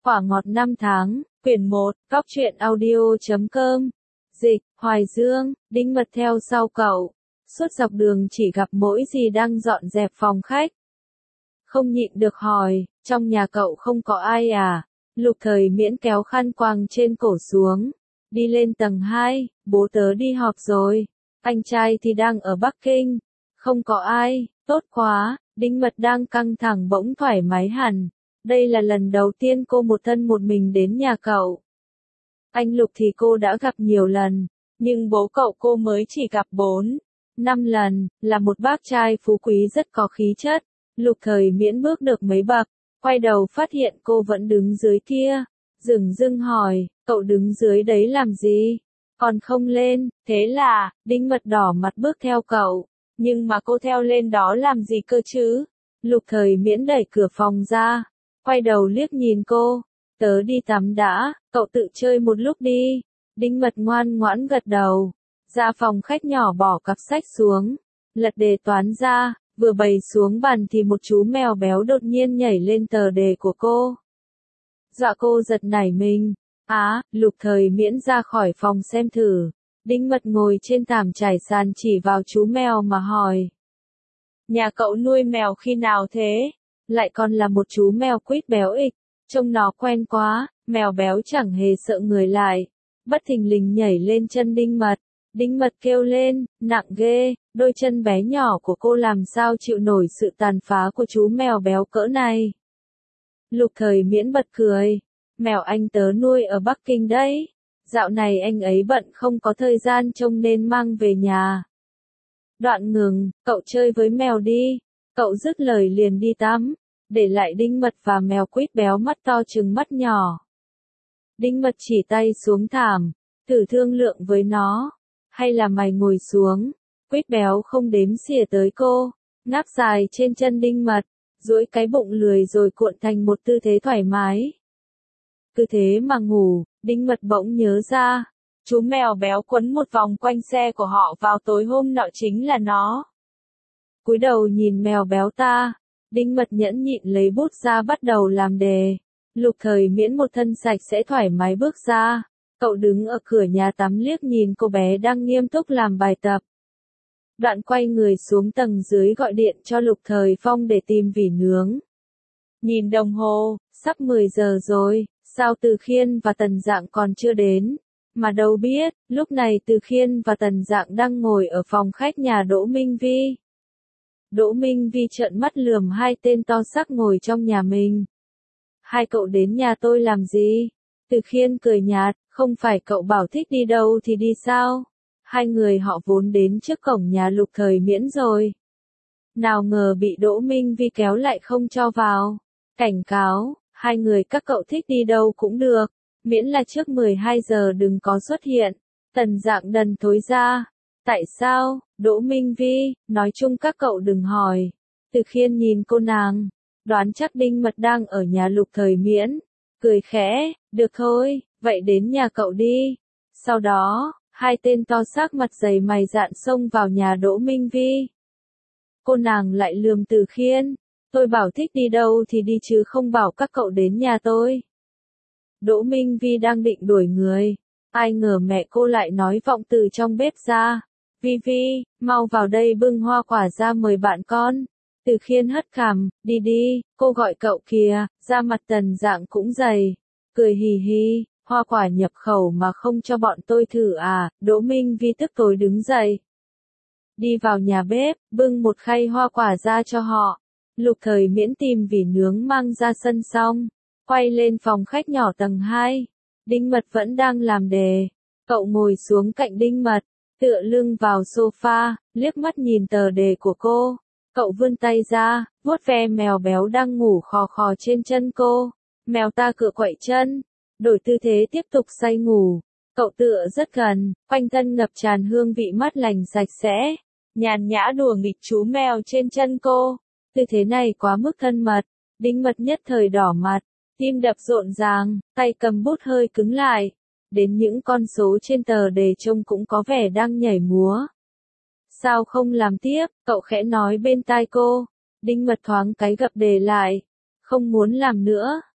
Quả ngọt năm tháng, quyển 1, Góc truyện audio.com. Dịch, Hoài Dương, Đinh Mật theo sau cậu. Suốt dọc đường chỉ gặp mỗi dì đang dọn dẹp phòng khách. Không nhịn được hỏi, trong nhà cậu không có ai à? Lục Thời Miễn kéo khăn quàng trên cổ xuống. Đi lên tầng 2, bố tớ đi họp rồi. Anh trai thì đang ở Bắc Kinh. Không có ai, tốt quá. Đinh Mật đang căng thẳng bỗng thoải mái hẳn. Đây là lần đầu tiên cô một thân một mình đến nhà cậu. Anh Lục thì cô đã gặp nhiều lần, nhưng bố cậu cô mới chỉ gặp 4, 5 lần, là một bác trai phú quý rất có khí chất. Lục Thời Miễn bước được mấy bậc, quay đầu phát hiện cô vẫn đứng dưới kia. Dửng dưng hỏi, cậu đứng dưới đấy làm gì? Còn không lên, thế là, Đinh Mật đỏ mặt bước theo cậu. Nhưng mà cô theo lên đó làm gì cơ chứ? Lục Thời Miễn đẩy cửa phòng ra, quay đầu liếc nhìn cô. Tớ đi tắm đã, cậu tự chơi một lúc đi. Đinh Mật ngoan ngoãn gật đầu. Ra phòng khách nhỏ bỏ cặp sách xuống. Lật đề toán ra, vừa bày xuống bàn thì một chú mèo béo đột nhiên nhảy lên tờ đề của cô. Dọa cô giật nảy mình. Lục Thời Miễn ra khỏi phòng xem thử. Đinh Mật ngồi trên thảm trải sàn chỉ vào chú mèo mà hỏi. Nhà cậu nuôi mèo khi nào thế? Lại còn là một chú mèo quýt béo ịch. Trông nó quen quá, mèo béo chẳng hề sợ người lại. Bất thình lình nhảy lên chân Đinh Mật. Đinh Mật kêu lên, nặng ghê, đôi chân bé nhỏ của cô làm sao chịu nổi sự tàn phá của chú mèo béo cỡ này. Lục Thời Miễn bật cười. Mèo anh tớ nuôi ở Bắc Kinh đấy. Dạo này anh ấy bận không có thời gian trông nên mang về nhà. Đoạn ngừng, cậu chơi với mèo đi. Cậu dứt lời liền đi tắm, để lại Đinh Mật và mèo quýt béo mắt to trừng mắt nhỏ. Đinh Mật chỉ tay xuống thảm, thử thương lượng với nó. Hay là mày ngồi xuống? Quýt béo không đếm xỉa tới cô, ngáp dài trên chân Đinh Mật, duỗi cái bụng lười rồi cuộn thành một tư thế thoải mái. Cứ thế mà ngủ, Đinh Mật bỗng nhớ ra. Chú mèo béo quấn một vòng quanh xe của họ vào tối hôm nọ chính là nó. Cúi đầu nhìn mèo béo ta, Đinh Mật nhẫn nhịn lấy bút ra bắt đầu làm đề. Lục Thời Miễn một thân sạch sẽ thoải mái bước ra. Cậu đứng ở cửa nhà tắm liếc nhìn cô bé đang nghiêm túc làm bài tập. Đoạn quay người xuống tầng dưới gọi điện cho Lục Thời Phong để tìm vỉ nướng. Nhìn đồng hồ, sắp 10 giờ rồi, sao Từ Khiên và Tần Dạng còn chưa đến? Mà đâu biết, lúc này Từ Khiên và Tần Dạng đang ngồi ở phòng khách nhà Đỗ Minh Vi. Đỗ Minh Vi trợn mắt lườm hai tên to xác ngồi trong nhà mình. Hai cậu đến nhà tôi làm gì? Từ Khiên cười nhạt, không phải cậu bảo thích đi đâu thì đi sao? Hai người họ vốn đến trước cổng nhà Lục Thời Miễn rồi. Nào ngờ bị Đỗ Minh Vi kéo lại không cho vào. Cảnh cáo, hai người các cậu thích đi đâu cũng được, miễn là trước 12 giờ đừng có xuất hiện. Tần Dạng đần thối ra. Tại sao? Đỗ Minh Vi, nói chung các cậu đừng hỏi. Từ Khiên nhìn cô nàng, đoán chắc Đinh Mật đang ở nhà Lục Thời Miễn. Cười khẽ, được thôi, vậy đến nhà cậu đi. Sau đó, hai tên to xác mặt dày mày dạn xông vào nhà Đỗ Minh Vi. Cô nàng lại lườm Từ Khiên, tôi bảo thích đi đâu thì đi chứ không bảo các cậu đến nhà tôi. Đỗ Minh Vi đang định đuổi người, ai ngờ mẹ cô lại nói vọng từ trong bếp ra. Vi Vi, mau vào đây bưng hoa quả ra mời bạn con. Từ Khiên hất cằm, đi đi, cô gọi cậu kìa. Da mặt Tần Dạng cũng dày, cười hì hì, hoa quả nhập khẩu mà không cho bọn tôi thử à? Đỗ Minh Vi tức tối đứng dậy, đi vào nhà bếp, bưng một khay hoa quả ra cho họ. Lục Thời Miễn tìm vỉ nướng mang ra sân xong, quay lên phòng khách nhỏ tầng 2. Đinh Mật vẫn đang làm đề. Cậu ngồi xuống cạnh Đinh Mật, tựa lưng vào sofa, liếc mắt nhìn tờ đề của cô. Cậu vươn tay ra, vuốt ve mèo béo đang ngủ khò khò trên chân cô. Mèo ta cựa quậy chân, đổi tư thế tiếp tục say ngủ. Cậu tựa rất gần, quanh thân ngập tràn hương vị mát lành sạch sẽ. Nhàn nhã đùa nghịch chú mèo trên chân cô. Tư thế này quá mức thân mật. Đinh Mật nhất thời đỏ mặt, tim đập rộn ràng, tay cầm bút hơi cứng lại. Đến những con số trên tờ đề trông cũng có vẻ đang nhảy múa. Sao không làm tiếp? Cậu khẽ nói bên tai cô. Đinh Mật thoáng cái gập đề lại. Không muốn làm nữa,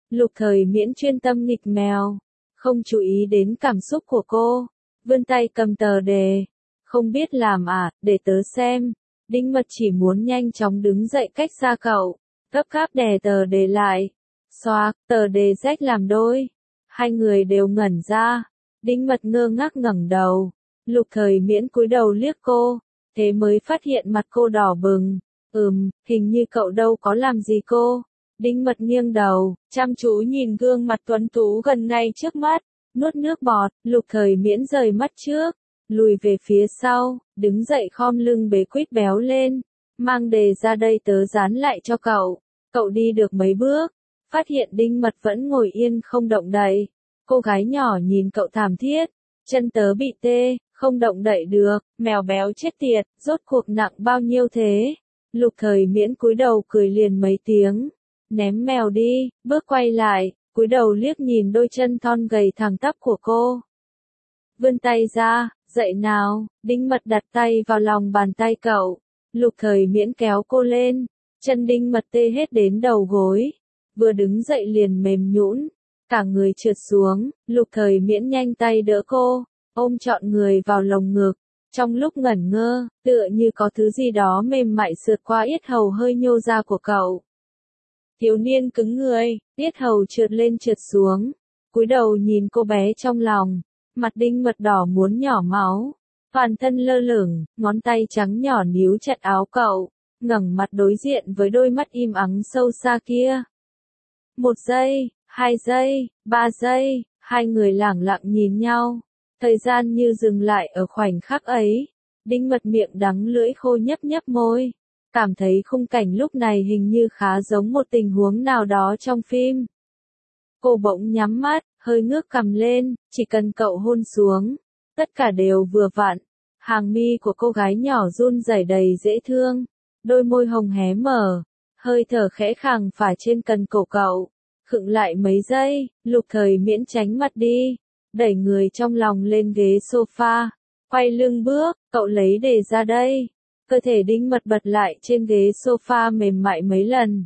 Lục Thời Miễn chuyên tâm nghịch mèo, không chú ý đến cảm xúc của cô, vươn tay cầm tờ đề. Không biết làm à, để tớ xem. Đinh Mật chỉ muốn nhanh chóng đứng dậy cách xa cậu, gấp gáp đè tờ đề lại. Xoạc, tờ đề rách làm đôi. Hai người đều ngẩn ra. Đinh Mật ngơ ngác ngẩng đầu. Lục Thời Miễn cúi đầu liếc cô, thế mới phát hiện mặt cô đỏ bừng. Hình như cậu đâu có làm gì cô. Đinh Mật nghiêng đầu, chăm chú nhìn gương mặt tuấn tú gần ngay trước mắt, nuốt nước bọt. Lục Thời Miễn rời mắt trước, lùi về phía sau, đứng dậy khom lưng bế Quýt Béo lên. Mang đề ra đây tớ dán lại cho cậu. Cậu đi được mấy bước, phát hiện Đinh Mật vẫn ngồi yên không động đậy. Cô gái nhỏ nhìn cậu thảm thiết, chân tớ bị tê, không động đậy được, mèo béo chết tiệt, rốt cuộc nặng bao nhiêu thế? Lục Thời Miễn cúi đầu cười liền mấy tiếng, ném mèo đi, bước quay lại, cúi đầu liếc nhìn đôi chân thon gầy thẳng tắp của cô. Vươn tay ra, dậy nào. Đinh Mật đặt tay vào lòng bàn tay cậu. Lục Thời Miễn kéo cô lên, chân Đinh Mật tê hết đến đầu gối, vừa đứng dậy liền mềm nhũn, cả người trượt xuống. Lục Thời Miễn nhanh tay đỡ cô, ôm trọn người vào lồng ngực. Trong lúc ngẩn ngơ, tựa như có thứ gì đó mềm mại sượt qua yết hầu hơi nhô ra của cậu. Thiếu niên cứng người, yết hầu trượt lên trượt xuống, cúi đầu nhìn cô bé trong lòng, mặt Đinh Mật đỏ muốn nhỏ máu, toàn thân lơ lửng, ngón tay trắng nhỏ níu chặt áo cậu, ngẩng mặt đối diện với đôi mắt im ắng sâu xa kia. 1 giây, 2 giây, 3 giây, hai người lẳng lặng nhìn nhau, thời gian như dừng lại ở khoảnh khắc ấy. Đinh Mật miệng đắng lưỡi khô nhấp nhấp môi, cảm thấy khung cảnh lúc này hình như khá giống một tình huống nào đó trong phim. Cô bỗng nhắm mắt, hơi ngước cằm lên, chỉ cần cậu hôn xuống, tất cả đều vừa vặn. Hàng mi của cô gái nhỏ run rẩy đầy dễ thương, đôi môi hồng hé mở, hơi thở khẽ khàng phả trên cần cổ cậu. Khựng lại mấy giây, Lục Thời Miễn tránh mặt đi, đẩy người trong lòng lên ghế sofa, quay lưng bước. Cậu lấy đề ra đây. Cơ thể Đinh Mật bật lại trên ghế sofa mềm mại mấy lần.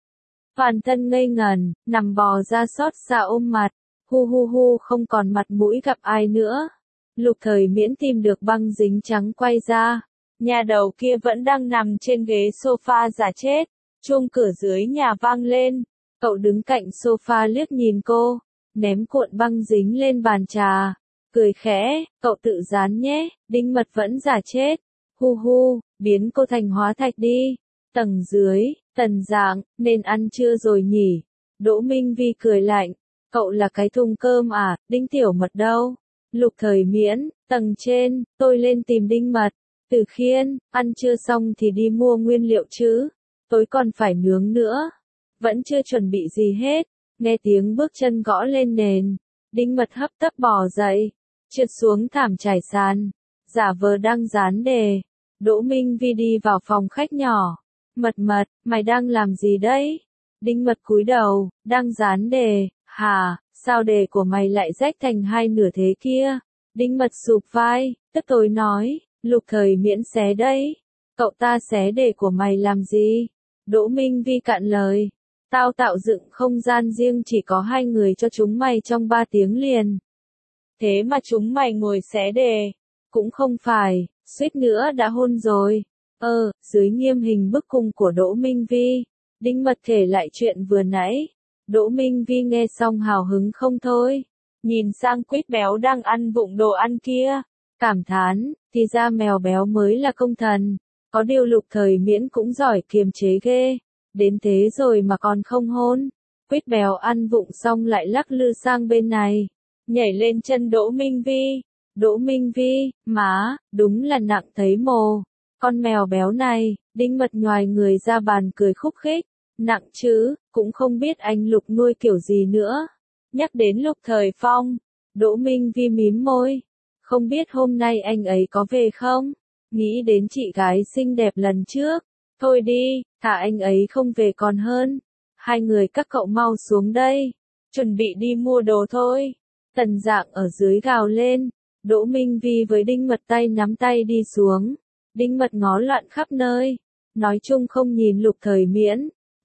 Toàn thân ngây ngần, nằm bò ra xót xa ôm mặt. Hu hu hu, không còn mặt mũi gặp ai nữa. Lục Thời Miễn tìm được băng dính trắng quay ra. Nhà đầu kia vẫn đang nằm trên ghế sofa giả chết. Chuông cửa dưới nhà vang lên. Cậu đứng cạnh sofa liếc nhìn cô, ném cuộn băng dính lên bàn trà, cười khẽ, cậu tự dán nhé. Đinh Mật vẫn giả chết. Hu hu, biến cô thành hóa thạch đi. Tầng dưới, Tần Dạng, nên ăn trưa rồi nhỉ? Đỗ Minh Vi cười lạnh, cậu là cái thùng cơm à? Đinh Tiểu Mật đâu? Lục Thời Miễn, tầng trên, tôi lên tìm Đinh Mật. Từ Khiên, ăn trưa xong thì đi mua nguyên liệu chứ, tối còn phải nướng nữa. Vẫn chưa chuẩn bị gì hết. Nghe tiếng bước chân gõ lên nền, Đinh Mật hấp tấp bò dậy, trượt xuống thảm trải sàn, giả vờ đang dán đề. Đỗ Minh Vi đi vào phòng khách nhỏ. Mật Mật, mày đang làm gì đấy? Đinh Mật cúi đầu, đang dán đề. Hả, sao đề của mày lại rách thành hai nửa thế kia? Đinh Mật sụp vai, tức tối nói, Lục Thời Miễn xé đấy. Cậu ta xé đề của mày làm gì? Đỗ Minh Vi cạn lời. Tao tạo dựng không gian riêng chỉ có hai người cho chúng mày trong 3 tiếng liền. Thế mà chúng mày ngồi xé đề. Cũng không phải, suýt nữa đã hôn rồi. Dưới nghiêm hình bức cung của Đỗ Minh Vi, Đinh Mật kể lại chuyện vừa nãy. Đỗ Minh Vi nghe xong hào hứng không thôi. Nhìn sang Quýt Béo đang ăn vụng đồ ăn kia. Cảm thán, thì ra mèo béo mới là công thần. Có điều Lục Thời Miễn cũng giỏi kiềm chế ghê. Đến thế rồi mà còn không hôn. Quýt Béo ăn vụng xong lại lắc lư sang bên này, nhảy lên chân Đỗ Minh Vi. Đỗ Minh Vi, má, đúng là nặng thấy mồ. Con mèo béo này. Đinh Mật nhoài người ra bàn cười khúc khích. Nặng chứ, cũng không biết anh Lục nuôi kiểu gì nữa. Nhắc đến Lục Thời Phong, Đỗ Minh Vi mím môi. Không biết hôm nay anh ấy có về không? Nghĩ đến chị gái xinh đẹp lần trước. Thôi đi, thà anh ấy không về còn hơn. Hai người các cậu mau xuống đây. Chuẩn bị đi mua đồ thôi. Tần Dạng ở dưới gào lên. Đỗ Minh Vi với Đinh Mật tay nắm tay đi xuống. Đinh Mật ngó loạn khắp nơi. Nói chung không nhìn Lục Thời Miễn.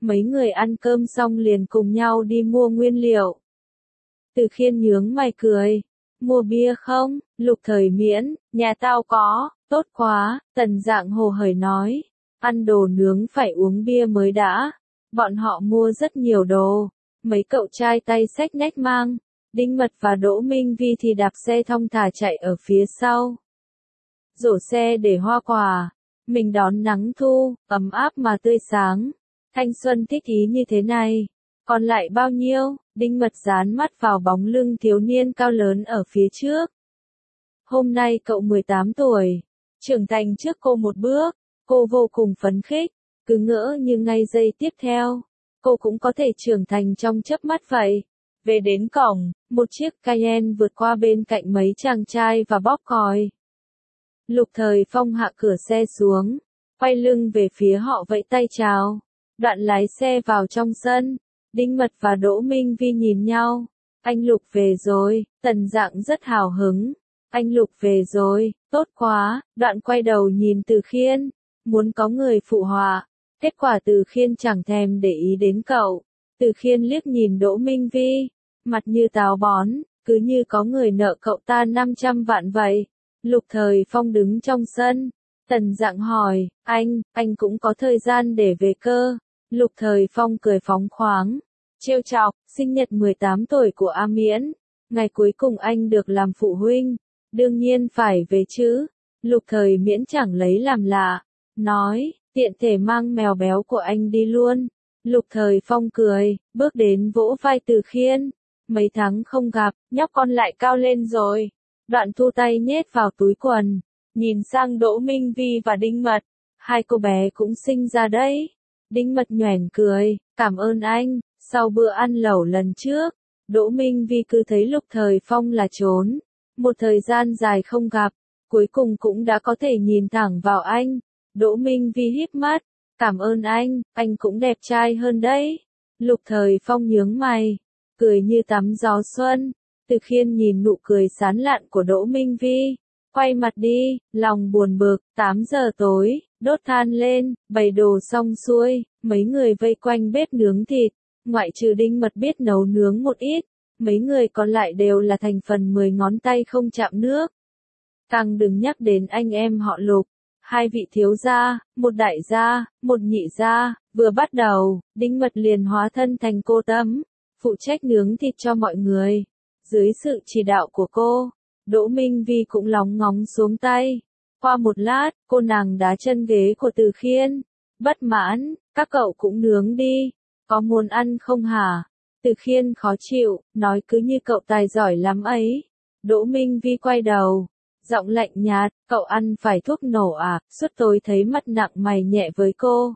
Mấy người ăn cơm xong liền cùng nhau đi mua nguyên liệu. Từ Khiên nhướng mày cười. Mua bia không? Lục Thời miễn, nhà tao có, tốt quá, Tần Dạng hồ hởi nói. Ăn đồ nướng phải uống bia mới đã. Bọn họ mua rất nhiều đồ. Mấy cậu trai tay xách nách mang. Đinh Mật và Đỗ Minh Vi thì đạp xe thong thả chạy ở phía sau. Rổ xe để hoa quả. Mình đón nắng thu, ấm áp mà tươi sáng. Thanh xuân thích ý như thế này. Còn lại bao nhiêu? Đinh Mật dán mắt vào bóng lưng thiếu niên cao lớn ở phía trước. Hôm nay cậu 18 tuổi. Trưởng thành trước cô một bước. Cô vô cùng phấn khích. Cứ ngỡ như ngay giây tiếp theo. Cô cũng có thể trưởng thành trong chớp mắt vậy. Về đến cổng, một chiếc Cayenne vượt qua bên cạnh mấy chàng trai và bóp còi. Lục Thời Phong hạ cửa xe xuống. Quay lưng về phía họ vẫy tay chào. Đoạn lái xe vào trong sân. Đinh Mật và Đỗ Minh Vi nhìn nhau. Anh Lục về rồi, Tần Dạng rất hào hứng. Anh Lục về rồi, tốt quá, đoạn quay đầu nhìn Từ Khiên. Muốn có người phụ họa. Kết quả Từ Khiên chẳng thèm để ý đến cậu. Từ Khiên liếc nhìn Đỗ Minh Vi. Mặt như táo bón, cứ như có người nợ cậu ta 500 vạn vậy. Lục Thời Phong đứng trong sân. Tần Dạng hỏi, anh cũng có thời gian để về cơ. Lục Thời Phong cười phóng khoáng. Trêu chọc, sinh nhật 18 tuổi của A Miễn. Ngày cuối cùng anh được làm phụ huynh. Đương nhiên phải về chứ. Lục Thời Miễn chẳng lấy làm lạ. Nói, tiện thể mang mèo béo của anh đi luôn. Lục Thời Phong cười, bước đến vỗ vai Từ Khiên. Mấy tháng không gặp, nhóc con lại cao lên rồi. Đoạn thu tay nhét vào túi quần. Nhìn sang Đỗ Minh Vi và Đinh Mật. Hai cô bé cũng sinh ra đấy. Đinh Mật nhoẻn cười, cảm ơn anh. Sau bữa ăn lẩu lần trước, Đỗ Minh Vi cứ thấy Lục Thời Phong là trốn. Một thời gian dài không gặp, cuối cùng cũng đã có thể nhìn thẳng vào anh. Đỗ Minh Vi híp mắt, cảm ơn anh cũng đẹp trai hơn đấy. Lục Thời Phong nhướng mày, cười như tắm gió xuân. Từ Khiên nhìn nụ cười sán lạn của Đỗ Minh Vi, quay mặt đi, lòng buồn bực. 8 giờ tối, đốt than lên, bày đồ xong xuôi, mấy người vây quanh bếp nướng thịt. Ngoại trừ Đinh Mật biết nấu nướng một ít, mấy người còn lại đều là thành phần 10 ngón tay không chạm nước. Càng đừng nhắc đến anh em họ Lục. Hai vị thiếu gia, một đại gia, một nhị gia. Vừa bắt đầu, Đinh Mật liền hóa thân thành cô Tâm, phụ trách nướng thịt cho mọi người. Dưới sự chỉ đạo của cô, Đỗ Minh Vi cũng lóng ngóng xuống tay. Qua một lát, cô nàng đá chân ghế của Từ Khiên. Bất mãn, các cậu cũng nướng đi. Có muốn ăn không hả? Từ Khiên khó chịu, nói cứ như cậu tài giỏi lắm ấy. Đỗ Minh Vi quay đầu, giọng lạnh nhạt, cậu ăn phải thuốc nổ à? Suốt tối thấy mặt nặng mày nhẹ với cô.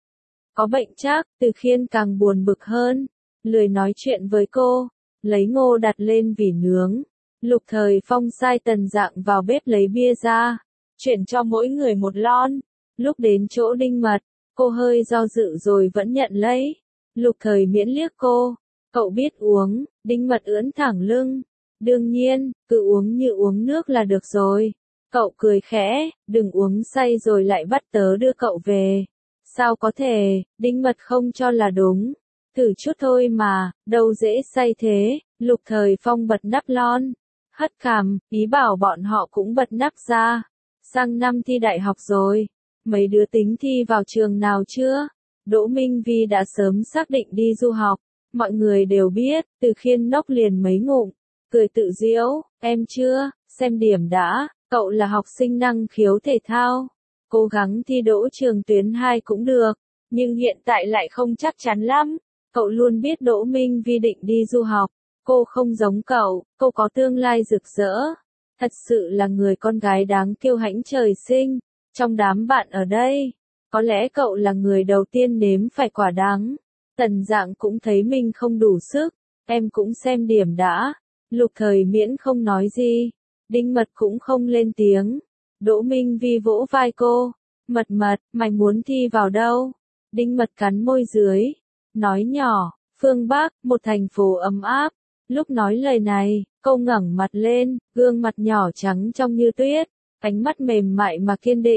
Có bệnh chắc, Từ Khiên càng buồn bực hơn, lười nói chuyện với cô, lấy ngô đặt lên vỉ nướng. Lục Thời Phong sai Tần Dạng vào bếp lấy bia ra, chuyển cho mỗi người một lon. Lúc đến chỗ Đinh Mật, cô hơi do dự rồi vẫn nhận lấy. Lục Thời Miễn liếc cô, cậu biết uống. Đinh Mật ưỡn thẳng lưng. Đương nhiên, cứ uống như uống nước là được rồi. Cậu cười khẽ, đừng uống say rồi lại bắt tớ đưa cậu về. Sao có thể, Đinh Mật không cho là đúng. Thử chút thôi mà, đâu dễ say thế. Lục Thời Phong bật nắp lon, hất cằm, ý bảo bọn họ cũng bật nắp ra. Sang năm thi đại học rồi. Mấy đứa tính thi vào trường nào chưa? Đỗ Minh Vi đã sớm xác định đi du học. Mọi người đều biết, Từ Khiên nốc liền mấy ngụm, cười tự giễu, em chưa, xem điểm đã, cậu là học sinh năng khiếu thể thao. Cố gắng thi đỗ trường tuyến 2 cũng được, nhưng hiện tại lại không chắc chắn lắm. Cậu luôn biết Đỗ Minh Vi định đi du học. Cô không giống cậu, cô có tương lai rực rỡ. Thật sự là người con gái đáng kiêu hãnh trời sinh. Trong đám bạn ở đây, có lẽ cậu là người đầu tiên nếm phải quả đắng. Tần Dạng cũng thấy mình không đủ sức. Em cũng xem điểm đã. Lục Thời Miễn không nói gì. Đinh Mật cũng không lên tiếng. Đỗ Minh Vi vỗ vai cô. Mật, mày muốn thi vào đâu? Đinh Mật cắn môi dưới, nói nhỏ, phương Bắc, một thành phố ấm áp. Lúc nói lời này, cô ngẩng mặt lên, gương mặt nhỏ trắng trong như tuyết, ánh mắt mềm mại mà kiên định.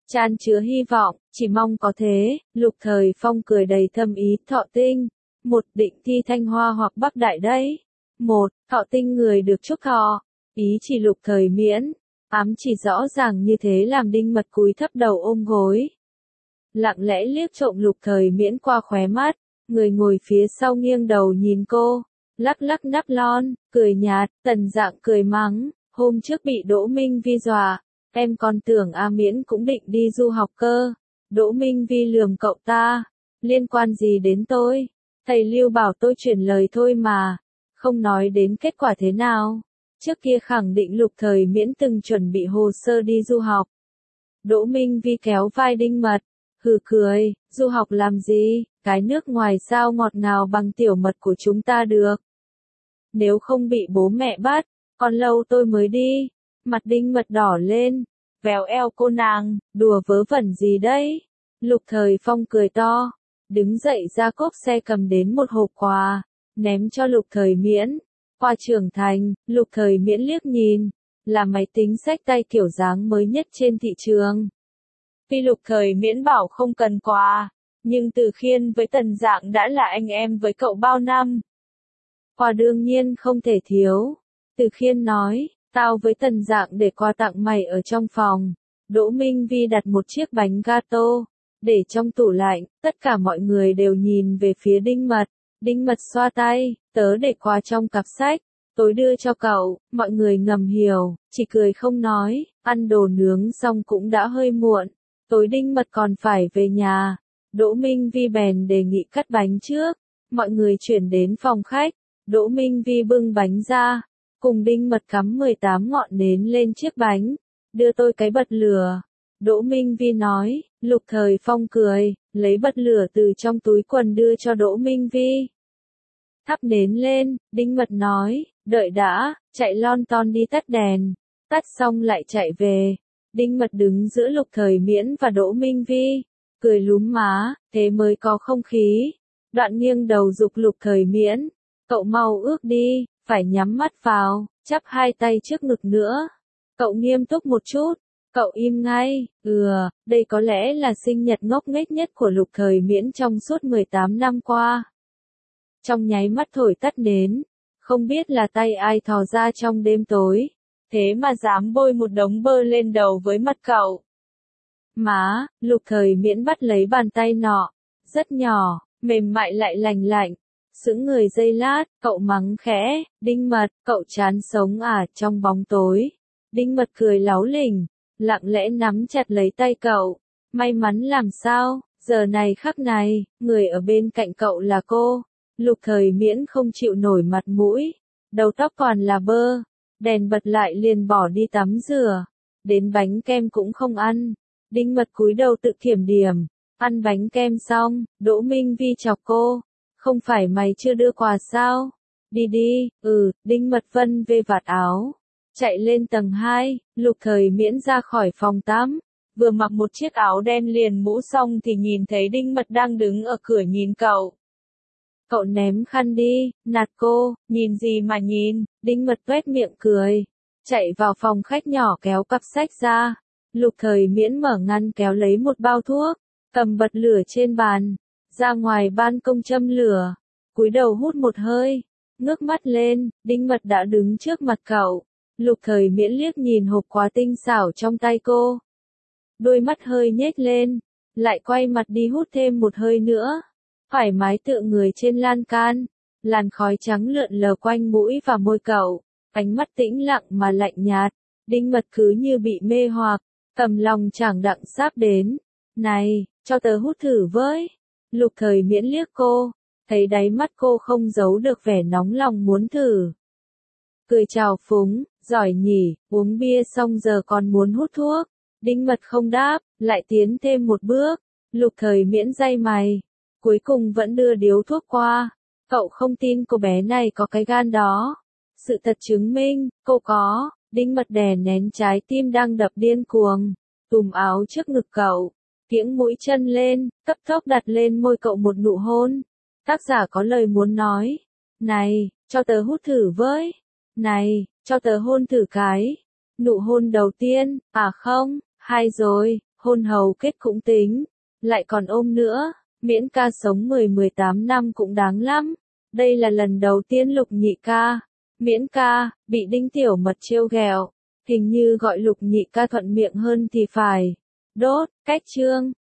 Chan chứa hy vọng, chỉ mong có thế. Lục Thời Phong cười đầy thâm ý. Thọ Tinh, một định thi Thanh Hoa hoặc Bắc Đại đấy. Một, Thọ Tinh người được chúc thọ. Ý chỉ Lục Thời Miễn. Ám chỉ rõ ràng như thế làm Đinh Mật cúi thấp đầu ôm gối. Lặng lẽ liếc trộm Lục Thời Miễn qua khóe mắt. Người ngồi phía sau nghiêng đầu nhìn cô. Lắc lắc nắp lon, cười nhạt. Tần Dạng cười mắng. Hôm trước bị Đỗ Minh Vi dọa. Em còn tưởng A Miễn cũng định đi du học cơ. Đỗ Minh Vi lườm cậu ta. Liên quan gì đến tôi? Thầy Lưu bảo tôi chuyển lời thôi mà. Không nói đến kết quả thế nào. Trước kia khẳng định Lục Thời Miễn từng chuẩn bị hồ sơ đi du học. Đỗ Minh Vi kéo vai Đinh Mật. Hừ cười, du học làm gì? Cái nước ngoài sao ngọt ngào bằng tiểu mật của chúng ta được. Nếu không bị bố mẹ bắt, còn lâu tôi mới đi. Mặt Đinh Mật đỏ lên, véo eo cô nàng, đùa vớ vẩn gì đấy? Lục Thời Phong cười to, đứng dậy ra cốp xe cầm đến một hộp quà, ném cho Lục Thời Miễn. Qua trưởng thành, Lục Thời Miễn liếc nhìn, là máy tính xách tay kiểu dáng mới nhất trên thị trường. Tuy Lục Thời Miễn bảo không cần quà, nhưng Từ Khiên với Tần Dạng đã là anh em với cậu bao năm. Quà đương nhiên không thể thiếu. Từ Khiên nói, tao với Tần Dạng để quà tặng mày ở trong phòng. Đỗ Minh Vi đặt một chiếc bánh gato, để trong tủ lạnh, tất cả mọi người đều nhìn về phía Đinh Mật. Đinh Mật xoa tay, tớ để quà trong cặp sách, tối đưa cho cậu, mọi người ngầm hiểu, chỉ cười không nói, ăn đồ nướng xong cũng đã hơi muộn, tối Đinh Mật còn phải về nhà. Đỗ Minh Vi bèn đề nghị cắt bánh trước, mọi người chuyển đến phòng khách, Đỗ Minh Vi bưng bánh ra, cùng Đinh Mật cắm 18 ngọn nến lên chiếc bánh, đưa tôi cái bật lửa. Đỗ Minh Vi nói, Lục Thời Phong cười, lấy bật lửa từ trong túi quần đưa cho Đỗ Minh Vi. Thắp nến lên, Đinh Mật nói, đợi đã, chạy lon ton đi tắt đèn, tắt xong lại chạy về. Đinh Mật đứng giữa Lục Thời Miễn và Đỗ Minh Vi, cười lúm má, thế mới có không khí. Đoạn nghiêng đầu giục Lục Thời Miễn, cậu mau ước đi, phải nhắm mắt vào, chắp hai tay trước ngực nữa. Cậu nghiêm túc một chút, cậu im ngay, đây có lẽ là sinh nhật ngốc nghếch nhất của Lục Thời Miễn trong suốt 18 năm qua. Trong nháy mắt thổi tắt nến, không biết là tay ai thò ra trong đêm tối, thế mà dám bôi một đống bơ lên đầu với mặt cậu. Má, Lục Thời Miễn bắt lấy bàn tay nọ, rất nhỏ, mềm mại lại lành lạnh. Sững người giây lát, cậu mắng khẽ, Đinh Mật, cậu chán sống à? Trong bóng tối. Đinh Mật cười láu lỉnh, lặng lẽ nắm chặt lấy tay cậu. May mắn làm sao, giờ này khắc này, người ở bên cạnh cậu là cô. Lục Thời Miễn không chịu nổi mặt mũi, đầu tóc còn là bơ, đèn bật lại liền bỏ đi tắm rửa, đến bánh kem cũng không ăn. Đinh Mật cúi đầu tự kiểm điểm, ăn bánh kem xong, Đỗ Minh Vi chọc cô, không phải mày chưa đưa quà sao? Đi đi, Đinh Mật vân về vạt áo, chạy lên tầng 2, Lục Thời Miễn ra khỏi phòng tắm, vừa mặc một chiếc áo đen liền mũ xong thì nhìn thấy Đinh Mật đang đứng ở cửa nhìn cậu. Cậu ném khăn đi, nạt cô, nhìn gì mà nhìn, Đinh Mật tuét miệng cười, chạy vào phòng khách nhỏ kéo cặp sách ra. Lục Thời Miễn mở ngăn kéo lấy một bao thuốc, cầm bật lửa trên bàn, ra ngoài ban công châm lửa, cúi đầu hút một hơi, ngước mắt lên, Đinh Mật đã đứng trước mặt cậu. Lục Thời Miễn liếc nhìn hộp quà tinh xảo trong tay cô, đôi mắt hơi nhếch lên, lại quay mặt đi hút thêm một hơi nữa, thoải mái tựa người trên lan can, làn khói trắng lượn lờ quanh mũi và môi cậu, ánh mắt tĩnh lặng mà lạnh nhạt. Đinh Mật cứ như bị mê hoặc, cầm lòng chẳng đặng sáp đến. Này, cho tớ hút thử với. Lục Thời Miễn liếc cô, thấy đáy mắt cô không giấu được vẻ nóng lòng muốn thử. Cười chào phúng, giỏi nhỉ, uống bia xong giờ còn muốn hút thuốc. Đinh Mật không đáp, lại tiến thêm một bước. Lục Thời Miễn day mày, cuối cùng vẫn đưa điếu thuốc qua. Cậu không tin cô bé này có cái gan đó. Sự thật chứng minh, cô có. Đinh Mật đè nén trái tim đang đập điên cuồng, túm áo trước ngực cậu, kiễng mũi chân lên, cấp tốc đặt lên môi cậu một nụ hôn. Tác giả có lời muốn nói. Này, cho tớ hút thử với. Này, cho tớ hôn thử cái. Nụ hôn đầu tiên, à không, hai rồi, hôn hầu kết cũng tính, lại còn ôm nữa, miễn ca sống 10-18 năm cũng đáng lắm. Đây là lần đầu tiên Lục Nhị ca, miễn ca, bị Đinh Tiểu Mật trêu ghẹo, hình như gọi Lục Nhị ca thuận miệng hơn thì phải. Đốt, cách chương.